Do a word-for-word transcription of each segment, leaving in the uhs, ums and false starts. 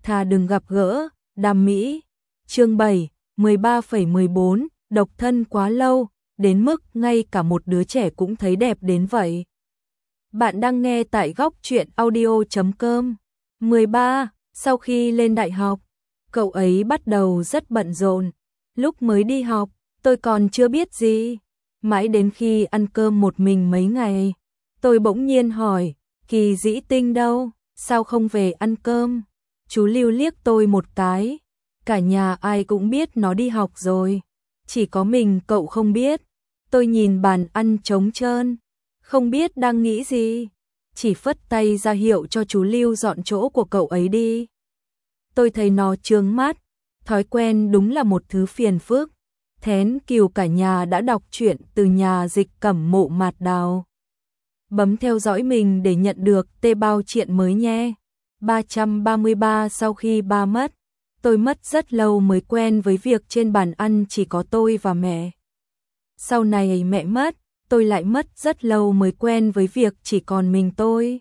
thà đừng gặp gỡ, đam mỹ. Chương bảy, mười ba phẩy mười bốn, độc thân quá lâu, đến mức ngay cả một đứa trẻ cũng thấy đẹp đến vậy. Bạn đang nghe tại góc truyện audio chấm com. mười ba, sau khi lên đại học, cậu ấy bắt đầu rất bận rộn. Lúc mới đi học, tôi còn chưa biết gì. Mãi đến khi ăn cơm một mình mấy ngày, tôi bỗng nhiên hỏi, Kỳ Dĩ Tinh đâu, sao không về ăn cơm? Chú Lưu liếc tôi một cái, cả nhà ai cũng biết nó đi học rồi, chỉ có mình cậu không biết. Tôi nhìn bàn ăn trống trơn, không biết đang nghĩ gì, chỉ phất tay ra hiệu cho chú Lưu dọn chỗ của cậu ấy đi. Tôi thấy nó chướng mắt, thói quen đúng là một thứ phiền phức. Thén Kiều cả nhà đã đọc truyện từ nhà dịch Cẩm Mộ Mạt Đào. Bấm theo dõi mình để nhận được tê bao truyện mới nhé. ba trăm ba mươi ba sau khi ba mất, tôi mất rất lâu mới quen với việc trên bàn ăn chỉ có tôi và mẹ. Sau này mẹ mất, tôi lại mất rất lâu mới quen với việc chỉ còn mình tôi.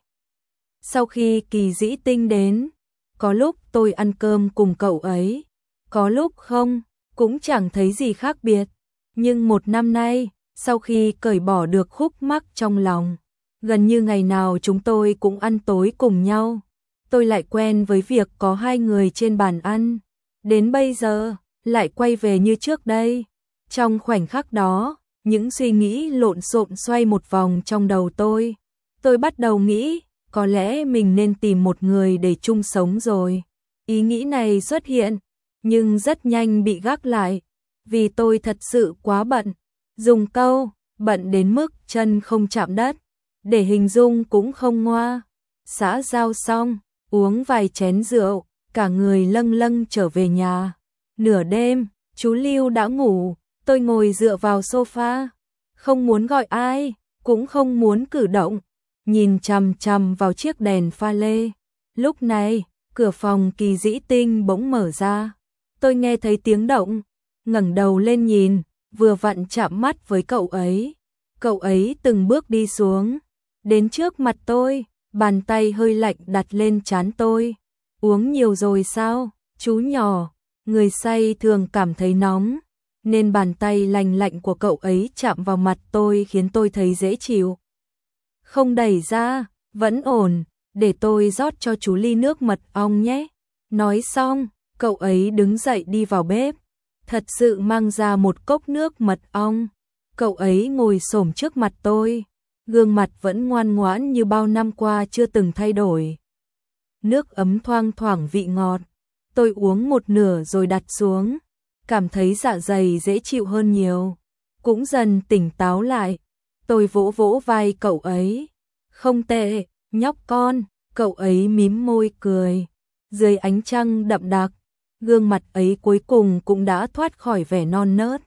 Sau khi Kỳ Dĩ Tinh đến, có lúc tôi ăn cơm cùng cậu ấy, có lúc không, cũng chẳng thấy gì khác biệt. Nhưng một năm nay, sau khi cởi bỏ được khúc mắc trong lòng, gần như ngày nào chúng tôi cũng ăn tối cùng nhau. Tôi lại quen với việc có hai người trên bàn ăn. Đến bây giờ, lại quay về như trước đây. Trong khoảnh khắc đó, những suy nghĩ lộn xộn xoay một vòng trong đầu tôi. Tôi bắt đầu nghĩ, có lẽ mình nên tìm một người để chung sống rồi. Ý nghĩ này xuất hiện, nhưng rất nhanh bị gác lại, vì tôi thật sự quá bận. Dùng câu, bận đến mức chân không chạm đất, để hình dung cũng không ngoa. Xã giao xong, uống vài chén rượu, cả người lâng lâng trở về nhà. Nửa đêm, chú Lưu đã ngủ, tôi ngồi dựa vào sofa, không muốn gọi ai, cũng không muốn cử động, nhìn chằm chằm vào chiếc đèn pha lê. Lúc này, cửa phòng Kỳ Dĩ Tinh bỗng mở ra. Tôi nghe thấy tiếng động, ngẩng đầu lên nhìn, vừa vặn chạm mắt với cậu ấy. Cậu ấy từng bước đi xuống, đến trước mặt tôi, bàn tay hơi lạnh đặt lên trán tôi. Uống nhiều rồi sao, chú nhỏ? Người say thường cảm thấy nóng, nên bàn tay lành lạnh của cậu ấy chạm vào mặt tôi khiến tôi thấy dễ chịu. Không đẩy ra, vẫn ổn, để tôi rót cho chú ly nước mật ong nhé. Nói xong, cậu ấy đứng dậy đi vào bếp, thật sự mang ra một cốc nước mật ong. Cậu ấy ngồi xổm trước mặt tôi, gương mặt vẫn ngoan ngoãn như bao năm qua chưa từng thay đổi. Nước ấm thoang thoảng vị ngọt, tôi uống một nửa rồi đặt xuống, cảm thấy dạ dày dễ chịu hơn nhiều, cũng dần tỉnh táo lại. Tôi vỗ vỗ vai cậu ấy, không tệ, nhóc con. Cậu ấy mím môi cười, dưới ánh trăng đậm đặc, gương mặt ấy cuối cùng cũng đã thoát khỏi vẻ non nớt,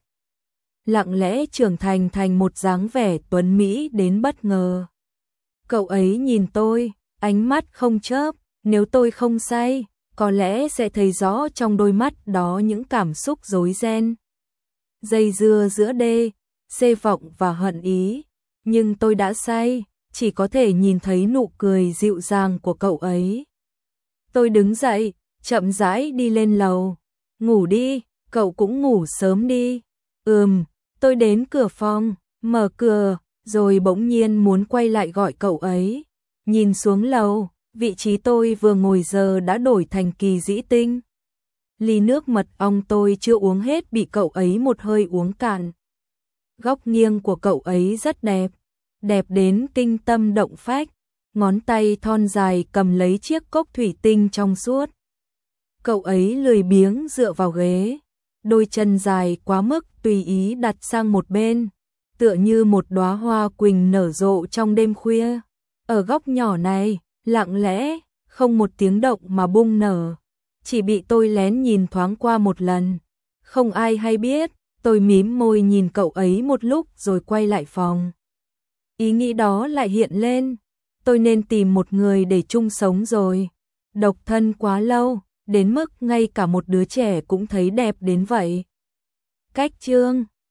lặng lẽ trưởng thành thành một dáng vẻ tuấn mỹ đến bất ngờ. Cậu ấy nhìn tôi, ánh mắt không chớp, nếu tôi không say, có lẽ sẽ thấy rõ trong đôi mắt đó những cảm xúc rối ren, dây dưa giữa đê, xê vọng và hận ý. Nhưng tôi đã say, chỉ có thể nhìn thấy nụ cười dịu dàng của cậu ấy. Tôi đứng dậy, chậm rãi đi lên lầu. Ngủ đi, cậu cũng ngủ sớm đi. Ừm, tôi đến cửa phòng, mở cửa, rồi bỗng nhiên muốn quay lại gọi cậu ấy. Nhìn xuống lầu, vị trí tôi vừa ngồi giờ đã đổi thành Kỳ Dĩ Tinh. Ly nước mật ong tôi chưa uống hết bị cậu ấy một hơi uống cạn. Góc nghiêng của cậu ấy rất đẹp, đẹp đến kinh tâm động phách, ngón tay thon dài cầm lấy chiếc cốc thủy tinh trong suốt. Cậu ấy lười biếng dựa vào ghế, đôi chân dài quá mức tùy ý đặt sang một bên, tựa như một đóa hoa quỳnh nở rộ trong đêm khuya. Ở góc nhỏ này, lặng lẽ, không một tiếng động mà bung nở, chỉ bị tôi lén nhìn thoáng qua một lần. Không ai hay biết, tôi mím môi nhìn cậu ấy một lúc rồi quay lại phòng. Ý nghĩ đó lại hiện lên, tôi nên tìm một người để chung sống rồi. Độc thân quá lâu, đến mức ngay cả một đứa trẻ cũng thấy đẹp đến vậy. Cách chương